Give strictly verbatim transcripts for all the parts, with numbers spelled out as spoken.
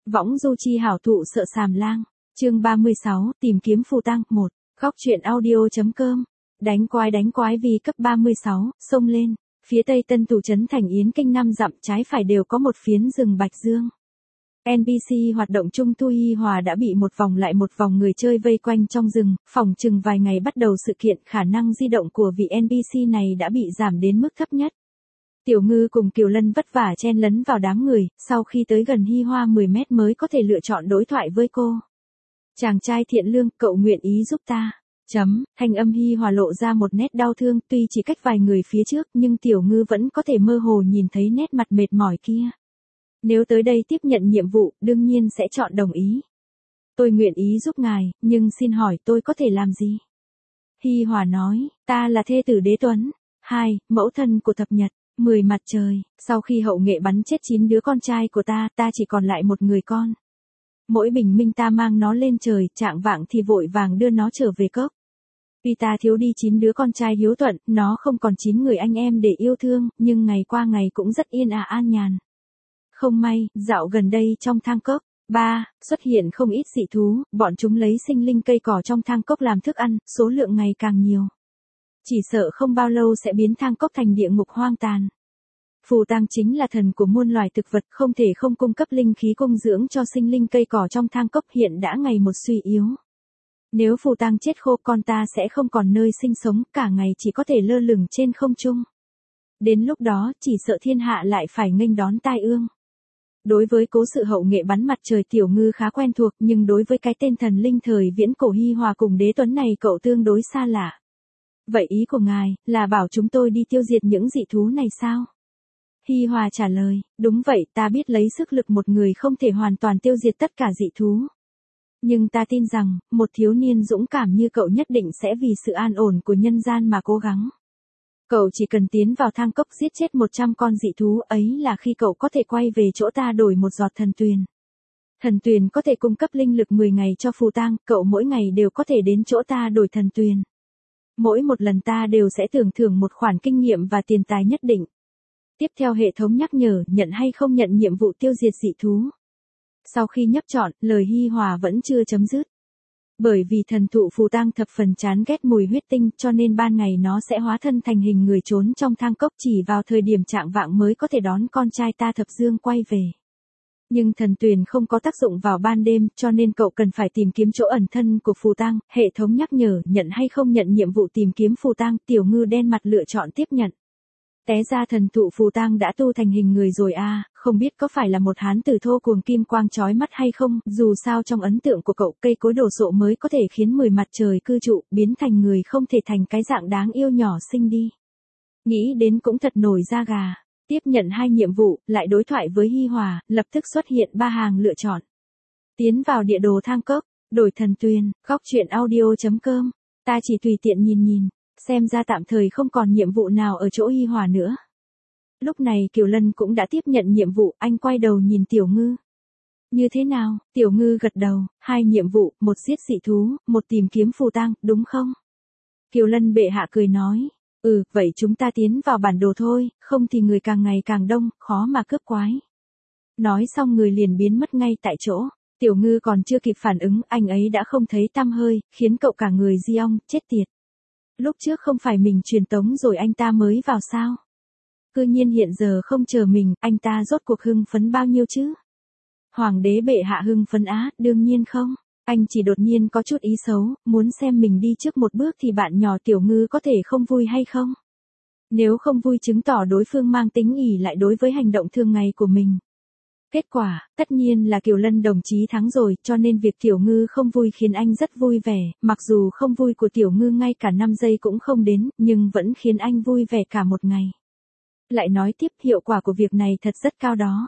Võng du chi hảo thụ sợ sàm lang. Chương ba mươi sáu, tìm kiếm phù tang. một. Góc truyện audio.com. Đánh quái đánh quái vì cấp ba mươi sáu, xông lên. Phía tây Tân Thủ trấn Thành Yến kinh năm dặm trái phải đều có một phiến rừng bạch dương. en pê xê hoạt động chung Thu Hi Hòa đã bị một vòng lại một vòng người chơi vây quanh trong rừng, phỏng chừng vài ngày bắt đầu sự kiện khả năng di động của vị en pê xê này đã bị giảm đến mức thấp nhất. Tiểu Ngư cùng Kiều Lân vất vả chen lấn vào đám người, sau khi tới gần Hi Hoa mười mét mới có thể lựa chọn đối thoại với cô. Chàng trai thiện lương, cậu nguyện ý giúp ta. Chấm, thanh âm Hi Hòa lộ ra một nét đau thương, tuy chỉ cách vài người phía trước nhưng Tiểu Ngư vẫn có thể mơ hồ nhìn thấy nét mặt mệt mỏi kia. Nếu tới đây tiếp nhận nhiệm vụ, đương nhiên sẽ chọn đồng ý. Tôi nguyện ý giúp ngài, nhưng xin hỏi tôi có thể làm gì? Hi Hòa nói, ta là thê tử Đế Tuấn. Hai, mẫu thân của Thập Nhật. Mười mặt trời, sau khi hậu nghệ bắn chết chín đứa con trai của ta, ta chỉ còn lại một người con. Mỗi bình minh ta mang nó lên trời, trạng vạng thì vội vàng đưa nó trở về cốc. Vì ta thiếu đi chín đứa con trai hiếu thuận, nó không còn chín người anh em để yêu thương, nhưng ngày qua ngày cũng rất yên ả an nhàn. Không may, dạo gần đây trong thang cốc, ba, xuất hiện không ít dị thú, bọn chúng lấy sinh linh cây cỏ trong thang cốc làm thức ăn, số lượng ngày càng nhiều. Chỉ sợ không bao lâu sẽ biến thang cốc thành địa ngục hoang tàn. Phù tang chính là thần của muôn loài thực vật, không thể không cung cấp linh khí cung dưỡng cho sinh linh cây cỏ trong thang cốc hiện đã ngày một suy yếu. Nếu phù tang chết khô con ta sẽ không còn nơi sinh sống, cả ngày chỉ có thể lơ lửng trên không trung. Đến lúc đó chỉ sợ thiên hạ lại phải nghênh đón tai ương. Đối với cố sự hậu nghệ bắn mặt trời Tiểu Ngư khá quen thuộc, nhưng đối với cái tên thần linh thời viễn cổ Hi Hòa cùng Đế Tuấn này cậu tương đối xa lạ. Vậy ý của ngài, là bảo chúng tôi đi tiêu diệt những dị thú này sao? Hi Hòa trả lời, đúng vậy, ta biết lấy sức lực một người không thể hoàn toàn tiêu diệt tất cả dị thú. Nhưng ta tin rằng, một thiếu niên dũng cảm như cậu nhất định sẽ vì sự an ổn của nhân gian mà cố gắng. Cậu chỉ cần tiến vào thang cốc giết chết một trăm con dị thú, ấy là khi cậu có thể quay về chỗ ta đổi một giọt thần tuyền. Thần tuyền có thể cung cấp linh lực mười ngày cho phù tang, cậu mỗi ngày đều có thể đến chỗ ta đổi thần tuyền. Mỗi một lần ta đều sẽ tưởng thưởng một khoản kinh nghiệm và tiền tài nhất định. Tiếp theo hệ thống nhắc nhở, nhận hay không nhận nhiệm vụ tiêu diệt dị thú. Sau khi nhấp chọn, lời Hi Hòa vẫn chưa chấm dứt. Bởi vì thần thụ phù tang thập phần chán ghét mùi huyết tinh, cho nên ban ngày nó sẽ hóa thân thành hình người trốn trong thang cốc, chỉ vào thời điểm trạng vạng mới có thể đón con trai ta Thập Dương quay về. Nhưng thần tuyền không có tác dụng vào ban đêm, cho nên cậu cần phải tìm kiếm chỗ ẩn thân của phù tang. Hệ thống nhắc nhở, nhận hay không nhận nhiệm vụ tìm kiếm phù tang. Tiểu Ngư đen mặt lựa chọn tiếp nhận. Té ra thần thụ phù tang đã tu thành hình người rồi à, không biết có phải là một hán tử thô cuồng kim quang chói mắt hay không, dù sao trong ấn tượng của cậu, cây cối đồ sộ mới có thể khiến mười mặt trời cư trụ, biến thành người không thể thành cái dạng đáng yêu nhỏ xinh đi. Nghĩ đến cũng thật nổi da gà. Tiếp nhận hai nhiệm vụ, lại đối thoại với Hi Hòa, lập tức xuất hiện ba hàng lựa chọn. Tiến vào địa đồ thang cốc, đổi thần tuyền, góc truyện audio.com. Ta chỉ tùy tiện nhìn nhìn, xem ra tạm thời không còn nhiệm vụ nào ở chỗ Hi Hòa nữa. Lúc này Kiều Lân cũng đã tiếp nhận nhiệm vụ, anh quay đầu nhìn Tiểu Ngư. Như thế nào? Tiểu Ngư gật đầu, hai nhiệm vụ, một giết dị thú, một tìm kiếm phù tang, đúng không? Kiều Lân bệ hạ cười nói. Ừ, vậy chúng ta tiến vào bản đồ thôi, không thì người càng ngày càng đông, khó mà cướp quái. Nói xong người liền biến mất ngay tại chỗ. Tiểu Ngư còn chưa kịp phản ứng, anh ấy đã không thấy tăm hơi, khiến cậu cả người di ong, chết tiệt. Lúc trước không phải mình truyền tống rồi anh ta mới vào sao? Cư nhiên hiện giờ không chờ mình, anh ta rốt cuộc hưng phấn bao nhiêu chứ? Hoàng đế bệ hạ hưng phấn á, đương nhiên không. Anh chỉ đột nhiên có chút ý xấu, muốn xem mình đi trước một bước thì bạn nhỏ Tiểu Ngư có thể không vui hay không? Nếu không vui chứng tỏ đối phương mang tính ỷ lại đối với hành động thường ngày của mình. Kết quả, tất nhiên là Kiều Lân đồng chí thắng rồi, cho nên việc Tiểu Ngư không vui khiến anh rất vui vẻ, mặc dù không vui của Tiểu Ngư ngay cả năm giây cũng không đến, nhưng vẫn khiến anh vui vẻ cả một ngày. Lại nói tiếp, hiệu quả của việc này thật rất cao đó.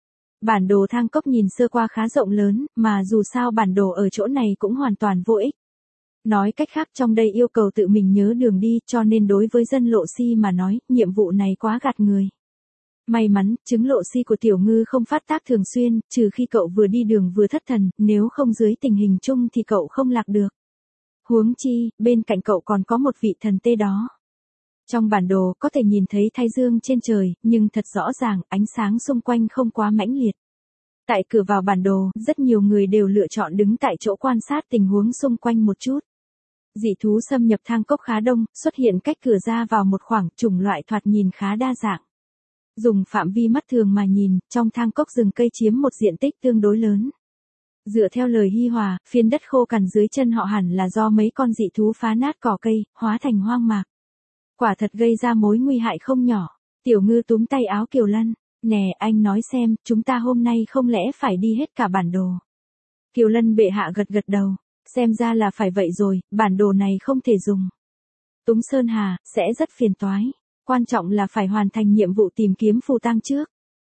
Bản đồ thang cốc nhìn sơ qua khá rộng lớn, mà dù sao bản đồ ở chỗ này cũng hoàn toàn vô ích. Nói cách khác trong đây yêu cầu tự mình nhớ đường đi, cho nên đối với dân lộ si mà nói, nhiệm vụ này quá gạt người. May mắn, chứng lộ si của Tiểu Ngư không phát tác thường xuyên, trừ khi cậu vừa đi đường vừa thất thần, nếu không dưới tình hình chung thì cậu không lạc được. Huống chi, bên cạnh cậu còn có một vị thần tê đó. Trong bản đồ có thể nhìn thấy thái dương trên trời, nhưng thật rõ ràng, ánh sáng xung quanh không quá mãnh liệt. Tại cửa vào bản đồ, rất nhiều người đều lựa chọn đứng tại chỗ quan sát tình huống xung quanh một chút. Dị thú xâm nhập thang cốc khá đông, xuất hiện cách cửa ra vào một khoảng, chủng loại thoạt nhìn khá đa dạng. Dùng phạm vi mắt thường mà nhìn, trong thang cốc rừng cây chiếm một diện tích tương đối lớn. Dựa theo lời Hi Hòa, phiến đất khô cằn dưới chân họ hẳn là do mấy con dị thú phá nát cỏ cây, hóa thành hoang mạc. Quả thật gây ra mối nguy hại không nhỏ. Tiểu Ngư túm tay áo Kiều Lân, nè anh nói xem, chúng ta hôm nay không lẽ phải đi hết cả bản đồ. Kiều Lân bệ hạ gật gật đầu, xem ra là phải vậy rồi, bản đồ này không thể dùng. Túng Sơn Hà, sẽ rất phiền toái. Quan trọng là phải hoàn thành nhiệm vụ tìm kiếm phù tang trước.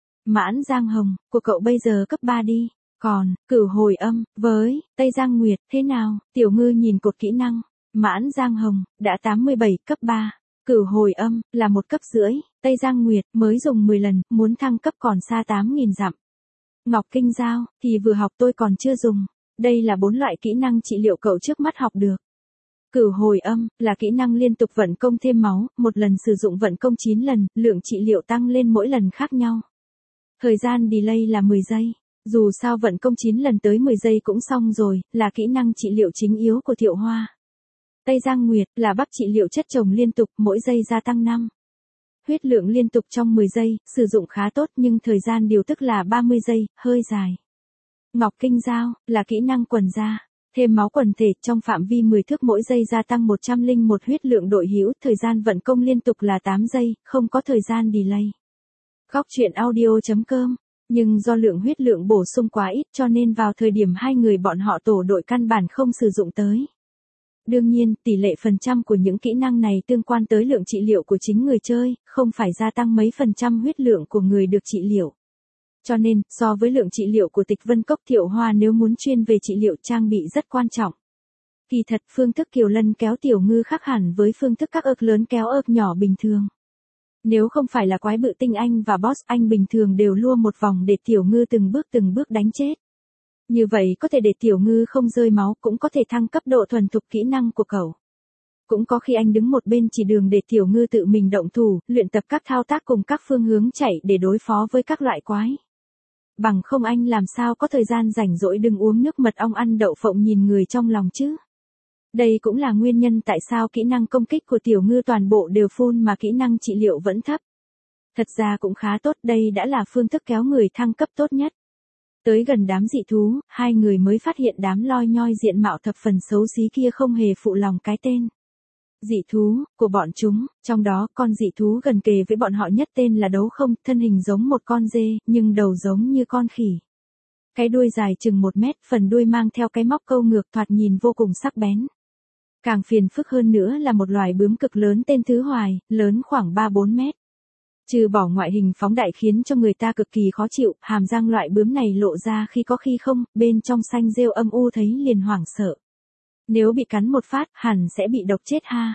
Mãn Giang Hồng, của cậu bây giờ cấp ba đi. Còn, Cửu Hồi Âm, với, Tây Giang Nguyệt, thế nào? Tiểu Ngư nhìn cột kỹ năng. Mãn Giang Hồng, đã tám mươi bảy, cấp ba. Cửu Hồi Âm, là một cấp rưỡi. Tây Giang Nguyệt, mới dùng mười lần, muốn thăng cấp còn xa tám nghìn dặm. Ngọc Kinh Giao, thì vừa học tôi còn chưa dùng. Đây là bốn loại kỹ năng trị liệu cậu trước mắt học được. Cửu Hồi Âm, là kỹ năng liên tục vận công thêm máu, một lần sử dụng vận công chín lần, lượng trị liệu tăng lên mỗi lần khác nhau. Thời gian delay là mười giây. Dù sao vận công chín lần tới mười giây cũng xong rồi, là kỹ năng trị liệu chính yếu của Thiệu Hoa. Tây Giang Nguyệt, là bắp trị liệu chất chồng liên tục, mỗi giây gia tăng năm. Huyết lượng liên tục trong mười giây, sử dụng khá tốt nhưng thời gian điều tức là ba mươi giây, hơi dài. Ngọc Kinh Giao, là kỹ năng quần da. Thêm máu quần thể trong phạm vi mười thước mỗi giây gia tăng một trăm lẻ một huyết lượng đội hữu, thời gian vận công liên tục là tám giây, không có thời gian delay. Góc truyện audio chấm com. Nhưng do lượng huyết lượng bổ sung quá ít cho nên vào thời điểm hai người bọn họ tổ đội căn bản không sử dụng tới. Đương nhiên, tỷ lệ phần trăm của những kỹ năng này tương quan tới lượng trị liệu của chính người chơi, không phải gia tăng mấy phần trăm huyết lượng của người được trị liệu. Cho nên, so với lượng trị liệu của Tịch Vân Cốc, Thiệu Hoa nếu muốn chuyên về trị liệu trang bị rất quan trọng. Kỳ thật, phương thức Kiều Lân kéo Tiểu Ngư khác hẳn với phương thức các ớt lớn kéo ớt nhỏ bình thường. Nếu không phải là quái bự tinh anh và boss, anh bình thường đều lua một vòng để Tiểu Ngư từng bước từng bước đánh chết. Như vậy có thể để Tiểu Ngư không rơi máu, cũng có thể thăng cấp độ thuần thục kỹ năng của cậu. Cũng có khi anh đứng một bên chỉ đường để Tiểu Ngư tự mình động thủ, luyện tập các thao tác cùng các phương hướng chạy để đối phó với các loại quái. Bằng không anh làm sao có thời gian rảnh rỗi đừng uống nước mật ong ăn đậu phộng nhìn người trong lòng chứ. Đây cũng là nguyên nhân tại sao kỹ năng công kích của Tiểu Ngư toàn bộ đều full mà kỹ năng trị liệu vẫn thấp. Thật ra cũng khá tốt, đây đã là phương thức kéo người thăng cấp tốt nhất. Tới gần đám dị thú, hai người mới phát hiện đám loi nhoi diện mạo thập phần xấu xí kia không hề phụ lòng cái tên dị thú của bọn chúng, trong đó con dị thú gần kề với bọn họ nhất tên là Đấu Không, thân hình giống một con dê, nhưng đầu giống như con khỉ. Cái đuôi dài chừng một mét, phần đuôi mang theo cái móc câu ngược thoạt nhìn vô cùng sắc bén. Càng phiền phức hơn nữa là một loài bướm cực lớn tên Thứ Hoài, lớn khoảng ba bốn mét. Trừ bỏ ngoại hình phóng đại khiến cho người ta cực kỳ khó chịu, hàm răng loại bướm này lộ ra khi có khi không, bên trong xanh rêu âm u thấy liền hoảng sợ. Nếu bị cắn một phát, hẳn sẽ bị độc chết ha.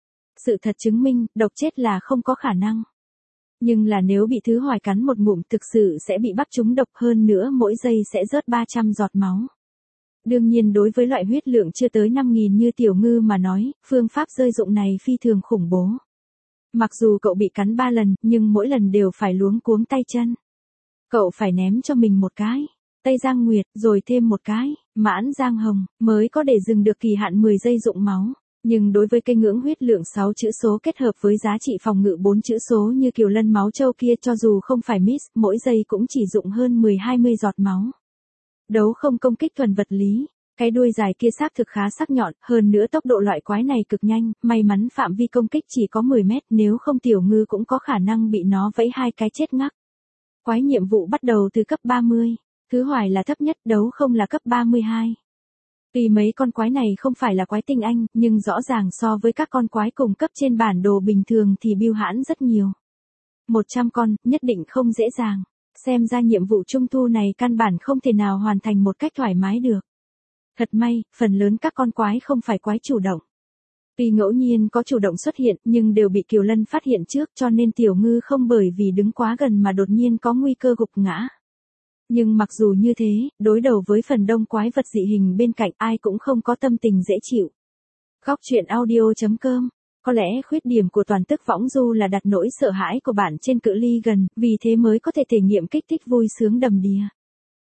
Sự thật chứng minh, độc chết là không có khả năng. Nhưng là nếu bị Thứ Hoài cắn một ngụm thực sự sẽ bị bắt trúng độc, hơn nữa mỗi giây sẽ rớt ba trăm giọt máu. Đương nhiên đối với loại huyết lượng chưa tới năm nghìn như Tiểu Ngư mà nói, phương pháp rơi dụng này phi thường khủng bố. Mặc dù cậu bị cắn ba lần, nhưng mỗi lần đều phải luống cuống tay chân. Cậu phải ném cho mình một cái Tây Giang Nguyệt, rồi thêm một cái Mãn Giang Hồng, mới có để dừng được kỳ hạn mười giây dụng máu. Nhưng đối với cây ngưỡng huyết lượng sáu chữ số kết hợp với giá trị phòng ngự bốn chữ số như Kiều Lân máu châu kia, cho dù không phải miss, mỗi giây cũng chỉ dụng hơn mười hai mươi giọt máu. Đấu Không công kích thuần vật lý. Cái đuôi dài kia xác thực khá sắc nhọn, hơn nữa tốc độ loại quái này cực nhanh, may mắn phạm vi công kích chỉ có mười mét, nếu không Tiểu Ngư cũng có khả năng bị nó vẫy hai cái chết ngắc. Quái nhiệm vụ bắt đầu từ cấp ba mươi, Thứ Hoài là thấp nhất, Đấu Không là cấp ba mươi hai. Tuy mấy con quái này không phải là quái tinh anh, nhưng rõ ràng so với các con quái cùng cấp trên bản đồ bình thường thì bưu hãn rất nhiều. một trăm con, nhất định không dễ dàng. Xem ra nhiệm vụ trung thu này căn bản không thể nào hoàn thành một cách thoải mái được. Thật may, phần lớn các con quái không phải quái chủ động. Tuy ngẫu nhiên có chủ động xuất hiện, nhưng đều bị Kiều Lân phát hiện trước, cho nên Tiểu Ngư không bởi vì đứng quá gần mà đột nhiên có nguy cơ gục ngã. Nhưng mặc dù như thế, đối đầu với phần đông quái vật dị hình bên cạnh, ai cũng không có tâm tình dễ chịu. Góc truyện audio chấm com. Có lẽ khuyết điểm của toàn tức võng du là đặt nỗi sợ hãi của bạn trên cự ly gần, vì thế mới có thể thể nghiệm kích thích vui sướng đầm đìa.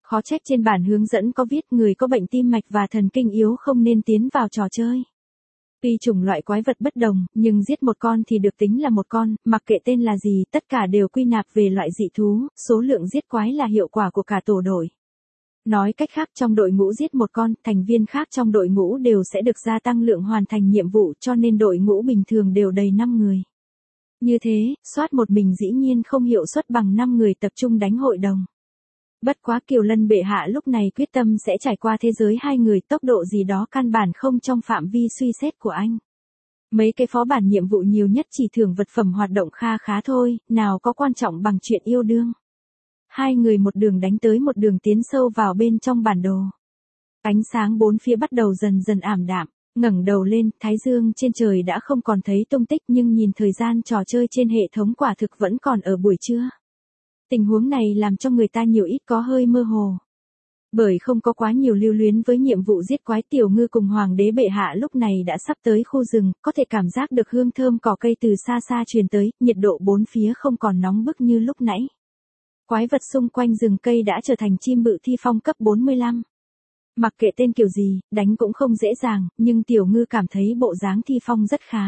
Khó trách trên bản hướng dẫn có viết người có bệnh tim mạch và thần kinh yếu không nên tiến vào trò chơi. Tuy chủng loại quái vật bất đồng, nhưng giết một con thì được tính là một con, mặc kệ tên là gì, tất cả đều quy nạp về loại dị thú, số lượng giết quái là hiệu quả của cả tổ đội. Nói cách khác, trong đội ngũ giết một con, thành viên khác trong đội ngũ đều sẽ được gia tăng lượng hoàn thành nhiệm vụ, cho nên đội ngũ bình thường đều đầy năm người. Như thế, soát một mình dĩ nhiên không hiệu suất bằng năm người tập trung đánh hội đồng. Bất quá Kiều Lân bệ hạ lúc này quyết tâm sẽ trải qua thế giới hai người, tốc độ gì đó căn bản không trong phạm vi suy xét của anh. Mấy cái phó bản nhiệm vụ nhiều nhất chỉ thưởng vật phẩm hoạt động kha khá thôi, nào có quan trọng bằng chuyện yêu đương. Hai người một đường đánh tới một đường tiến sâu vào bên trong bản đồ. Ánh sáng bốn phía bắt đầu dần dần ảm đạm, ngẩng đầu lên, thái dương trên trời đã không còn thấy tung tích, nhưng nhìn thời gian trò chơi trên hệ thống quả thực vẫn còn ở buổi trưa. Tình huống này làm cho người ta nhiều ít có hơi mơ hồ. Bởi không có quá nhiều lưu luyến với nhiệm vụ giết quái, Tiểu Ngư cùng Hoàng đế bệ hạ lúc này đã sắp tới khu rừng, có thể cảm giác được hương thơm cỏ cây từ xa xa truyền tới, nhiệt độ bốn phía không còn nóng bức như lúc nãy. Quái vật xung quanh rừng cây đã trở thành chim bự thi phong cấp bốn mươi lăm. Mặc kệ tên kiểu gì, đánh cũng không dễ dàng, nhưng Tiểu Ngư cảm thấy bộ dáng thi phong rất khá.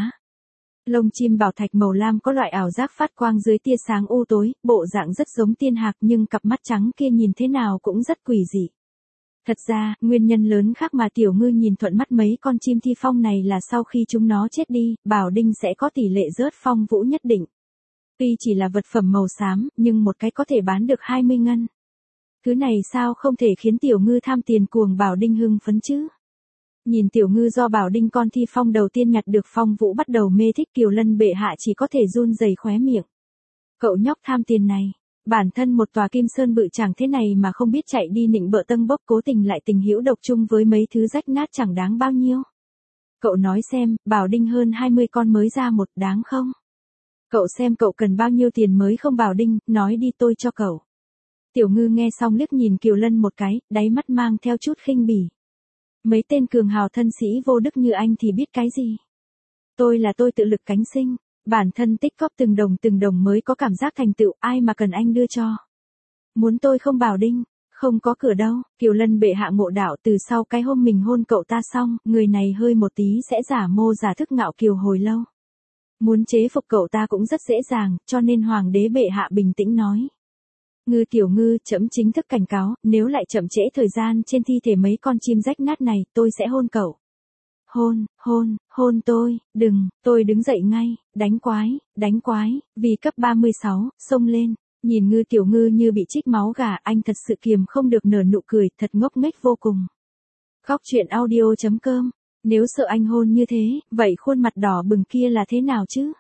Lông chim bảo thạch màu lam có loại ảo giác phát quang dưới tia sáng u tối, bộ dạng rất giống tiên hạc nhưng cặp mắt trắng kia nhìn thế nào cũng rất quỷ dị. Thật ra, nguyên nhân lớn khác mà Tiểu Ngư nhìn thuận mắt mấy con chim thi phong này là sau khi chúng nó chết đi, Bảo Đinh sẽ có tỷ lệ rớt phong vũ nhất định. Tuy chỉ là vật phẩm màu xám, nhưng một cái có thể bán được hai mươi ngân. Thứ này sao không thể khiến Tiểu Ngư tham tiền cuồng Bảo Đinh hưng phấn chứ? Nhìn Tiểu Ngư do Bảo Đinh con thi phong đầu tiên nhặt được phong vũ bắt đầu mê thích, Kiều Lân bệ hạ chỉ có thể run rẩy khóe miệng. Cậu nhóc tham tiền này, bản thân một tòa kim sơn bự chẳng thế này mà không biết chạy đi nịnh bợ tâng bốc, cố tình lại tình hữu độc chung với mấy thứ rách nát chẳng đáng bao nhiêu. Cậu nói xem, Bảo Đinh hơn hai mươi con mới ra một, đáng không? Cậu xem cậu cần bao nhiêu tiền mới không Bảo Đinh, nói đi tôi cho cậu. Tiểu Ngư nghe xong liếc nhìn Kiều Lân một cái, đáy mắt mang theo chút khinh bỉ. Mấy tên cường hào thân sĩ vô đức như anh thì biết cái gì? Tôi là tôi tự lực cánh sinh, bản thân tích góp từng đồng từng đồng mới có cảm giác thành tựu, ai mà cần anh đưa cho. Muốn tôi không Bảo Đinh, không có cửa đâu. Kiều Lân bệ hạ ngộ đạo, từ sau cái hôm mình hôn cậu ta xong, người này hơi một tí sẽ giả mô giả thức ngạo kiều hồi lâu. Muốn chế phục cậu ta cũng rất dễ dàng, cho nên Hoàng đế bệ hạ bình tĩnh nói. Ngư Tiểu Ngư, trẫm chính thức cảnh cáo, nếu lại chậm trễ thời gian trên thi thể mấy con chim rách nát này, tôi sẽ hôn cậu. Hôn, hôn, hôn tôi, đừng, tôi đứng dậy ngay, đánh quái, đánh quái, vì cấp ba mươi sáu, xông lên, nhìn Ngư Tiểu Ngư như bị trích máu gà, anh thật sự kiềm không được nở nụ cười, thật ngốc nghếch vô cùng. Khóc chuyện audio chấm com, nếu sợ anh hôn như thế, vậy khuôn mặt đỏ bừng kia là thế nào chứ?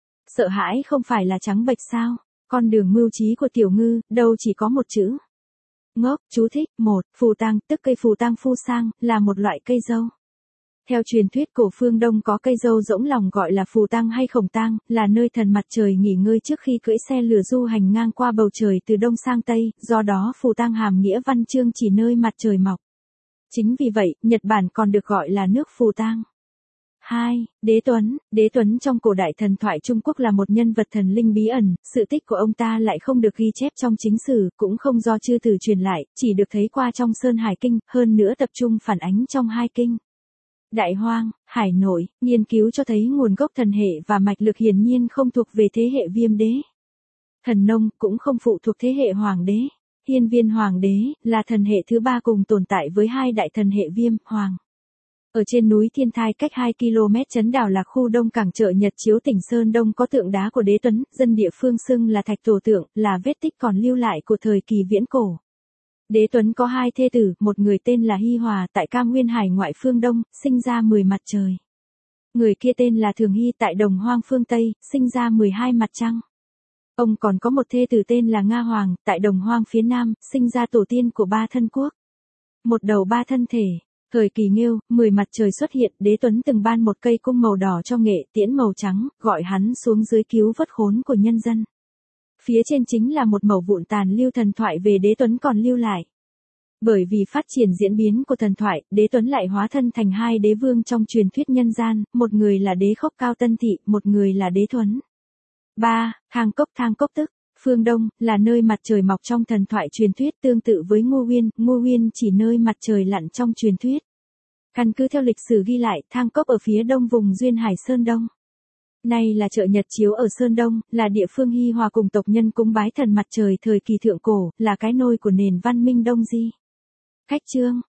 Sợ hãi không phải là trắng bệch sao? Con đường mưu trí của Tiểu Ngư, đâu chỉ có một chữ. Ngốc, chú thích, một, phù tang, tức cây phù tang phu sang, là một loại cây dâu. Theo truyền thuyết cổ phương Đông có cây dâu rỗng lòng gọi là phù tang hay khổng tang, là nơi thần mặt trời nghỉ ngơi trước khi cưỡi xe lửa du hành ngang qua bầu trời từ Đông sang Tây, do đó phù tang hàm nghĩa văn chương chỉ nơi mặt trời mọc. Chính vì vậy, Nhật Bản còn được gọi là nước phù tang. hai. Đế Tuấn. Đế Tuấn trong cổ đại thần thoại Trung Quốc là một nhân vật thần linh bí ẩn, sự tích của ông ta lại không được ghi chép trong chính sử, cũng không do chư tử truyền lại, chỉ được thấy qua trong Sơn Hải Kinh, hơn nữa tập trung phản ánh trong hai kinh. Đại Hoang, Hải Nội, nghiên cứu cho thấy nguồn gốc thần hệ và mạch lực hiển nhiên không thuộc về thế hệ Viêm đế. Thần nông cũng không phụ thuộc thế hệ Hoàng đế. Hiên Viên Hoàng đế là thần hệ thứ ba cùng tồn tại với hai đại thần hệ Viêm, Hoàng. Ở trên núi Thiên Thai cách hai ki lô mét trấn đảo Lạc khu Đông Cảng chợ Nhật Chiếu tỉnh Sơn Đông có tượng đá của Đế Tuấn, dân địa phương xưng là Thạch Tổ Tượng, là vết tích còn lưu lại của thời kỳ viễn cổ. Đế Tuấn có hai thê tử, một người tên là Hi Hòa tại Cam Nguyên Hải ngoại phương Đông, sinh ra mười mặt trời. Người kia tên là Thường Hy tại Đồng Hoang phương Tây, sinh ra mười hai mặt trăng. Ông còn có một thê tử tên là Nga Hoàng, tại Đồng Hoang phía Nam, sinh ra tổ tiên của ba thân quốc. Một đầu ba thân thể. Thời kỳ Nghêu, mười mặt trời xuất hiện, Đế Tuấn từng ban một cây cung màu đỏ cho Nghệ Tiễn màu trắng, gọi hắn xuống dưới cứu vớt khốn của nhân dân. Phía trên chính là một mẩu vụn tàn lưu thần thoại về Đế Tuấn còn lưu lại. Bởi vì phát triển diễn biến của thần thoại, Đế Tuấn lại hóa thân thành hai đế vương trong truyền thuyết nhân gian, một người là Đế Khốc Cao Tân Thị, một người là Đế Thuấn. ba. Thang Cốc Thang Cốc tức, Phương Đông, là nơi mặt trời mọc trong thần thoại truyền thuyết tương tự với Ngô Uyên, Ngô Uyên chỉ nơi mặt trời lặn trong truyền thuyết. Căn cứ theo lịch sử ghi lại, Thang Cốc ở phía đông vùng duyên hải Sơn Đông. Nay là chợ Nhật Chiếu ở Sơn Đông, là địa phương hi hòa cùng tộc nhân cúng bái thần mặt trời thời kỳ thượng cổ, là cái nôi của nền văn minh Đông Di. Khách chương